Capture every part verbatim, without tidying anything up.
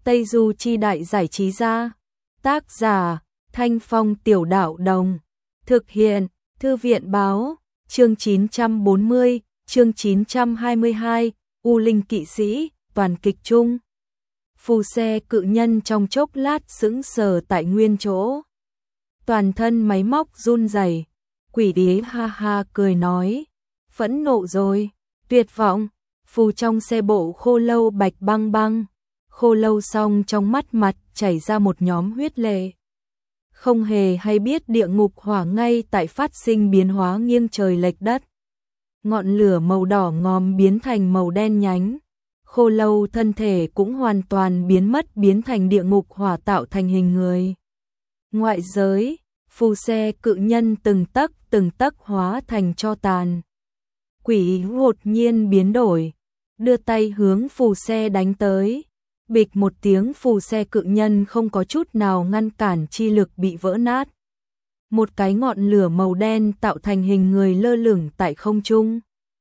Tây Du Chi Đại Giải Trí Gia. Tác giả Thanh Phong Tiểu Đạo Đồng. Thực hiện Thư viện Báo. Chương chín trăm bốn mươi, chương chín trăm hai mươi hai, U Linh Kỵ Sĩ, toàn kịch chung. Phù xe cự nhân trong chốc lát sững sờ tại nguyên chỗ. Toàn thân máy móc run rẩy. Quỷ đế ha ha cười nói. Phẫn nộ rồi, tuyệt vọng. Phù trong xe bộ khô lâu Bạch Băng Băng. Khô lâu xong trong mắt mặt chảy ra một nhóm huyết lệ. Không hề hay biết địa ngục hỏa ngay tại phát sinh biến hóa nghiêng trời lệch đất. Ngọn lửa màu đỏ ngòm biến thành màu đen nhánh. Khô lâu thân thể cũng hoàn toàn biến mất, biến thành địa ngục hỏa tạo thành hình người. Ngoại giới, phù xe cự nhân từng tấc từng tấc hóa thành tro tàn. Quỷ đột nhiên biến đổi, đưa tay hướng phù xe đánh tới. Bịch một tiếng, phù xe cự nhân không có chút nào ngăn cản, chi lực bị vỡ nát. Một cái ngọn lửa màu đen tạo thành hình người lơ lửng tại không trung.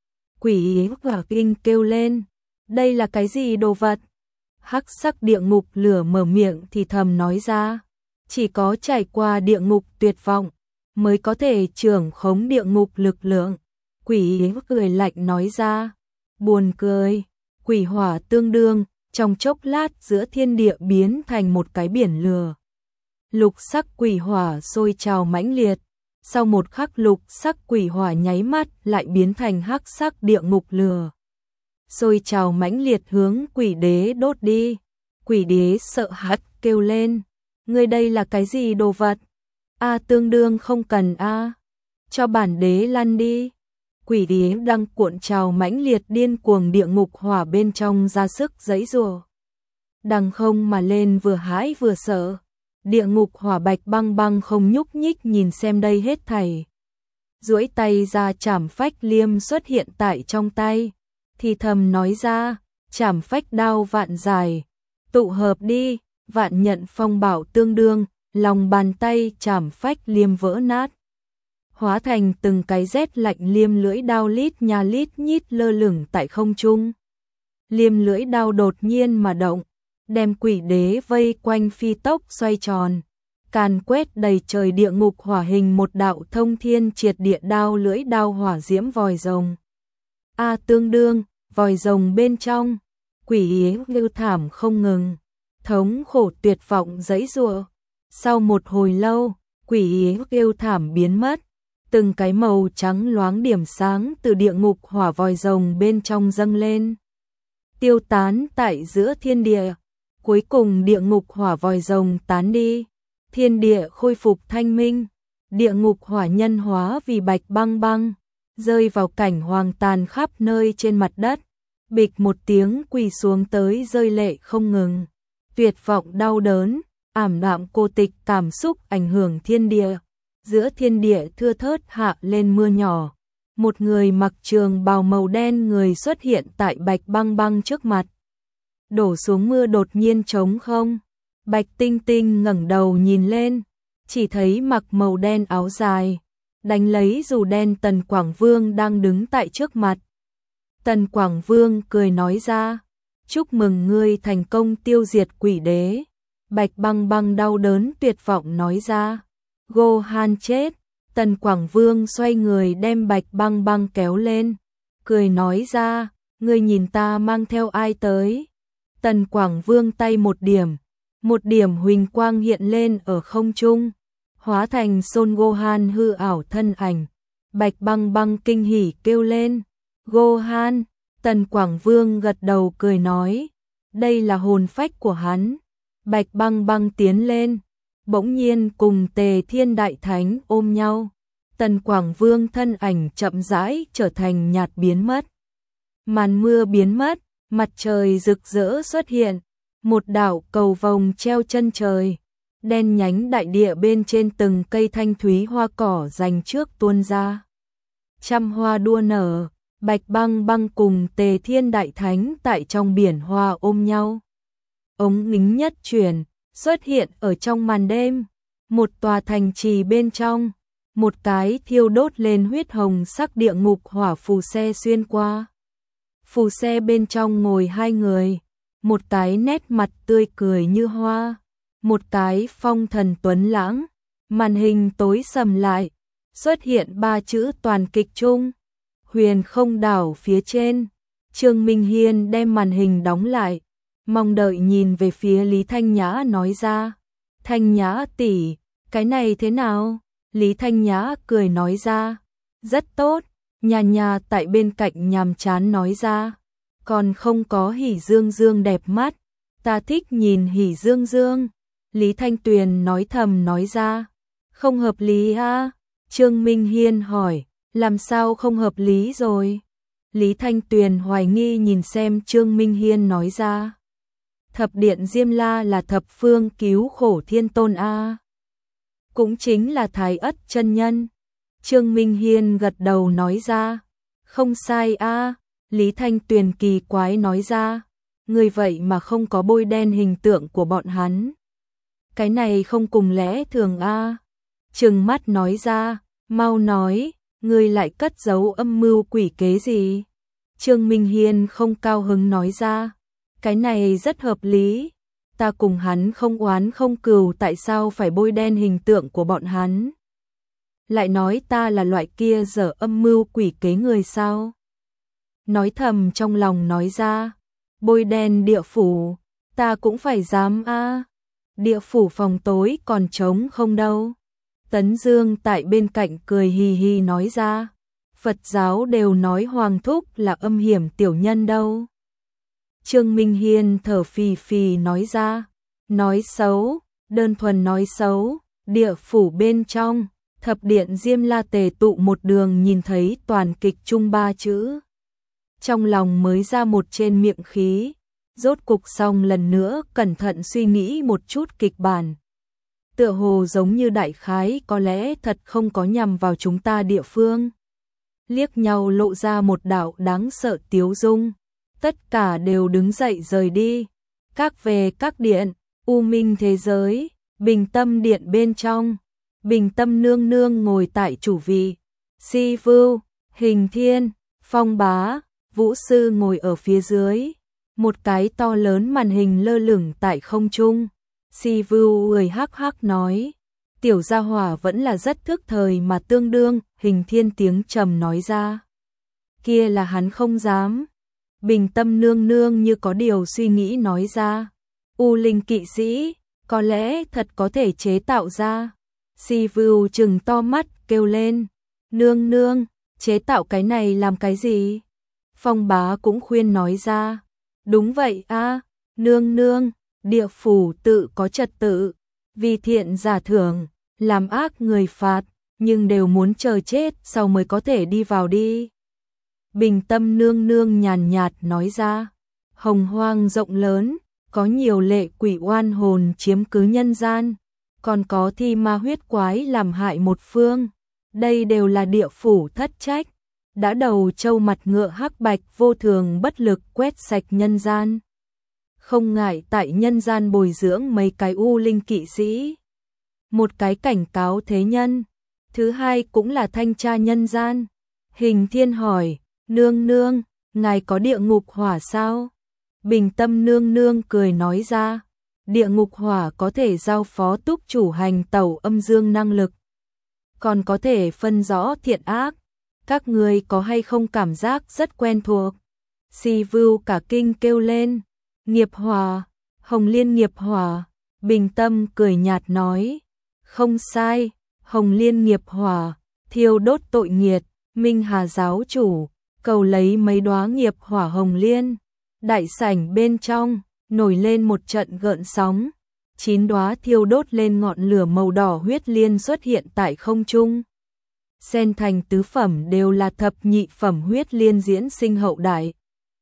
Quỷ và kinh kêu lên. Đây là cái gì đồ vật? Hắc sắc địa ngục lửa mở miệng thì thầm nói ra. Chỉ có trải qua địa ngục tuyệt vọng mới có thể trưởng khống địa ngục lực lượng. Quỷ cười lạnh nói ra. Buồn cười. Quỷ hỏa tương đương, trong chốc lát giữa thiên địa biến thành một cái biển lửa. Lục sắc quỷ hỏa sôi trào mãnh liệt. Sau một khắc, lục sắc quỷ hỏa nháy mắt lại biến thành hắc sắc địa ngục lửa. Sôi trào mãnh liệt hướng quỷ đế đốt đi. Quỷ đế sợ hãi kêu lên. Ngươi đây là cái gì đồ vật? A tương đương không cần a. Cho bản đế lăn đi. Quỷ đế đang cuộn trào mãnh liệt điên cuồng địa ngục hỏa bên trong ra sức giãy giụa. Đằng không mà lên, vừa hãi vừa sợ. Địa ngục hỏa Bạch Băng Băng không nhúc nhích nhìn xem đây hết thảy. Duỗi tay ra, trảm phách liêm xuất hiện tại trong tay. Thì thầm nói ra, trảm phách đao vạn dài. Tụ hợp đi, vạn nhận phong bảo tương đương, lòng bàn tay trảm phách liêm vỡ nát. Hóa thành từng cái rét lạnh liêm lưỡi đao lít nha lít nhít lơ lửng tại không trung. Liêm lưỡi đao đột nhiên mà động, đem quỷ đế vây quanh phi tốc xoay tròn, càn quét đầy trời địa ngục hỏa hình một đạo thông thiên triệt địa đao lưỡi đao hỏa diễm vòi rồng. A tương đương, vòi rồng bên trong, quỷ kêu thảm không ngừng, thống khổ tuyệt vọng giãy giụa. Sau một hồi lâu, quỷ kêu thảm biến mất. Từng cái màu trắng loáng điểm sáng từ địa ngục hỏa vòi rồng bên trong dâng lên, tiêu tán tại giữa thiên địa. Cuối cùng địa ngục hỏa vòi rồng tán đi, thiên địa khôi phục thanh minh. Địa ngục hỏa nhân hóa vì Bạch Băng Băng, rơi vào cảnh hoang tàn khắp nơi trên mặt đất. Bịch một tiếng quỳ xuống tới, rơi lệ không ngừng. Tuyệt vọng đau đớn, ảm đạm cô tịch cảm xúc ảnh hưởng thiên địa. Giữa thiên địa thưa thớt hạ lên mưa nhỏ. Một người mặc trường bào màu đen người xuất hiện tại Bạch Băng Băng trước mặt. Đổ xuống mưa đột nhiên trống không. Bạch Tinh Tinh ngẩng đầu nhìn lên, chỉ thấy mặc màu đen áo dài, đánh lấy dù đen Tần Quảng Vương đang đứng tại trước mặt. Tần Quảng Vương cười nói ra, chúc mừng ngươi thành công tiêu diệt quỷ đế. Bạch Băng Băng đau đớn tuyệt vọng nói ra, Gohan chết. Tần Quảng Vương xoay người đem Bạch Băng Băng kéo lên, cười nói ra, ngươi nhìn ta mang theo ai tới. Tần Quảng Vương tay một điểm, một điểm huỳnh quang hiện lên ở không trung, hóa thành Son Gohan hư ảo thân ảnh. Bạch Băng Băng kinh hỉ kêu lên, Gohan. Tần Quảng Vương gật đầu cười nói, đây là hồn phách của hắn. Bạch Băng Băng tiến lên, bỗng nhiên cùng Tề Thiên Đại Thánh ôm nhau. Tần Quảng Vương thân ảnh chậm rãi trở thành nhạt biến mất. Màn mưa biến mất, mặt trời rực rỡ xuất hiện, một đạo cầu vồng treo chân trời, đen nhánh đại địa bên trên từng cây thanh thúy hoa cỏ dành trước tuôn ra. Trăm hoa đua nở, Bạch Băng Băng cùng Tề Thiên Đại Thánh tại trong biển hoa ôm nhau. Ống kính nhất chuyển, xuất hiện ở trong màn đêm, một tòa thành trì bên trong, một cái thiêu đốt lên huyết hồng sắc địa ngục hỏa phù xe xuyên qua. Phù xe bên trong ngồi hai người, một cái nét mặt tươi cười như hoa, một cái phong thần tuấn lãng, màn hình tối sầm lại, xuất hiện ba chữ toàn kịch chung, Huyền Không Đảo phía trên. Trương Minh Hiên đem màn hình đóng lại, mong đợi nhìn về phía Lý Thanh Nhã nói ra, Thanh Nhã tỷ, cái này thế nào? Lý Thanh Nhã cười nói ra, rất tốt. Nhà nhà tại bên cạnh nhàm chán nói ra, còn không có Hỉ Dương Dương đẹp mắt, ta thích nhìn Hỉ Dương Dương. Lý Thanh Tuyền nói thầm nói ra, không hợp lý à? Trương Minh Hiên hỏi, làm sao không hợp lý rồi? Lý Thanh Tuyền hoài nghi nhìn xem Trương Minh Hiên nói ra, thập điện Diêm La là thập phương cứu khổ thiên tôn a, cũng chính là Thái Ất chân nhân. Trương Minh Hiên gật đầu nói ra, không sai a. Lý Thanh Tuyền kỳ quái nói ra, người vậy mà không có bôi đen hình tượng của bọn hắn, cái này không cùng lẽ thường a. Trừng mắt nói ra, mau nói, người lại cất giấu âm mưu quỷ kế gì? Trương Minh Hiên không cao hứng nói ra, cái này rất hợp lý, ta cùng hắn không oán không cừu, tại sao phải bôi đen hình tượng của bọn hắn? Lại nói ta là loại kia dở âm mưu quỷ kế người sao? Nói thầm trong lòng nói ra, bôi đen địa phủ, ta cũng phải dám a. Địa phủ phòng tối còn trống không đâu. Tấn Dương tại bên cạnh cười hì hì nói ra, Phật giáo đều nói Hoàng Thúc là âm hiểm tiểu nhân đâu. Trương Minh Hiên thở phì phì nói ra, nói xấu, đơn thuần nói xấu, địa phủ bên trong, thập điện Diêm La tề tụ một đường nhìn thấy toàn kịch chung ba chữ. Trong lòng mới ra một trên miệng khí, rốt cục xong lần nữa cẩn thận suy nghĩ một chút kịch bản. Tựa hồ giống như đại khái có lẽ thật không có nhằm vào chúng ta địa phương. Liếc nhau lộ ra một đạo đáng sợ tiếu dung, tất cả đều đứng dậy rời đi. Các về các điện, U Minh thế giới, Bình Tâm điện bên trong, Bình Tâm nương nương ngồi tại chủ vị, Si Vưu, Hình Thiên, Phong Bá, Vũ Sư ngồi ở phía dưới, một cái to lớn màn hình lơ lửng tại không trung. Si Vưu người hắc hắc nói, tiểu gia hỏa vẫn là rất thức thời mà tương đương. Hình Thiên tiếng trầm nói ra, kia là hắn không dám. Bình Tâm nương nương như có điều suy nghĩ nói ra, U Linh kỵ sĩ, có lẽ thật có thể chế tạo ra. Si Vưu trừng to mắt kêu lên, nương nương, chế tạo cái này làm cái gì? Phong Bá cũng khuyên nói ra, đúng vậy a, nương nương, địa phủ tự có trật tự, vì thiện giả thưởng, làm ác người phạt, nhưng đều muốn chờ chết sau mới có thể đi vào đi. Bình Tâm nương nương nhàn nhạt nói ra, hồng hoang rộng lớn, có nhiều lệ quỷ oan hồn chiếm cứ nhân gian, còn có thi ma huyết quái làm hại một phương, đây đều là địa phủ thất trách, đã đầu trâu mặt ngựa hắc bạch vô thường bất lực quét sạch nhân gian. Không ngại tại nhân gian bồi dưỡng mấy cái U Linh kỵ sĩ. Một cái cảnh cáo thế nhân, thứ hai cũng là thanh tra nhân gian. Hình Thiên hỏi, nương nương, ngài có địa ngục hỏa sao? Bình Tâm nương nương cười nói ra, địa ngục hỏa có thể giao phó túc chủ hành tẩu âm dương năng lực, còn có thể phân rõ thiện ác. Các người có hay không cảm giác rất quen thuộc? Si Vưu cả kinh kêu lên, nghiệp hỏa, Hồng Liên nghiệp hỏa. Bình Tâm cười nhạt nói, không sai, Hồng Liên nghiệp hỏa, thiêu đốt tội nghiệt, Minh Hà giáo chủ, cầu lấy mấy đóa nghiệp hỏa Hồng Liên. Đại sảnh bên trong, nổi lên một trận gợn sóng, chín đóa thiêu đốt lên ngọn lửa màu đỏ huyết liên xuất hiện tại không trung. Xen thành tứ phẩm đều là thập nhị phẩm huyết liên diễn sinh hậu đại,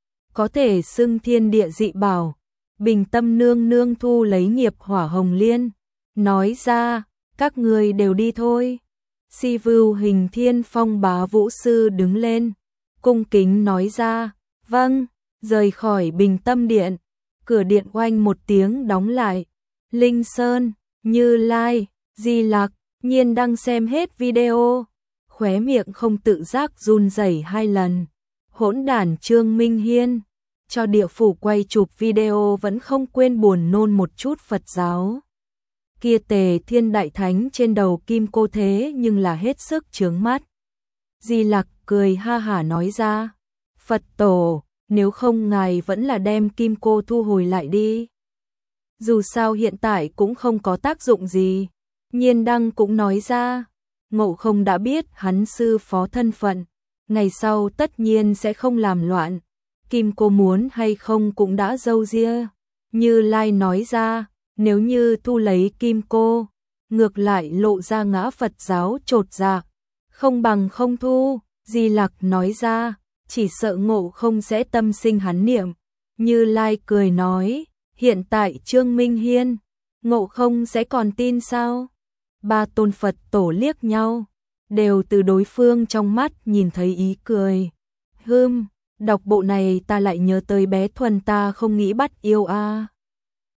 có thể xưng thiên địa dị bảo. Bình Tâm nương nương thu lấy nghiệp hỏa Hồng Liên, nói ra, các người đều đi thôi. Si Vưu, Hình Thiên, Phong Bá, Vũ Sư đứng lên, cung kính nói ra, vâng, rời khỏi Bình Tâm điện. Cửa điện oanh một tiếng đóng lại. Linh Sơn, Như Lai, Di Lặc, Nhiên đang xem hết video, khóe miệng không tự giác run rẩy hai lần. Hỗn đản Trương Minh Hiên, cho địa phủ quay chụp video vẫn không quên buồn nôn một chút Phật giáo. Kia Tề Thiên Đại Thánh trên đầu Kim Cô thế nhưng là hết sức chướng mắt. Di Lặc cười ha hả nói ra, Phật tổ, nếu không ngài vẫn là đem Kim Cô thu hồi lại đi. Dù sao hiện tại cũng không có tác dụng gì. Nhiên Đăng cũng nói ra, Ngộ Không đã biết hắn sư phó thân phận, ngày sau tất nhiên sẽ không làm loạn. Kim Cô muốn hay không cũng đã dâu ria. Như Lai nói ra, nếu như thu lấy Kim Cô, ngược lại lộ ra ngã Phật giáo chột dạ, không bằng không thu. Di Lặc nói ra, chỉ sợ Ngộ Không sẽ tâm sinh hắn niệm. Như Lai cười nói, hiện tại Trương Minh Hiên, Ngộ Không sẽ còn tin sao? Ba tôn Phật tổ liếc nhau, đều từ đối phương trong mắt nhìn thấy ý cười. Hừm, đọc bộ này ta lại nhớ tới bé Thuần ta không nghĩ bắt yêu a.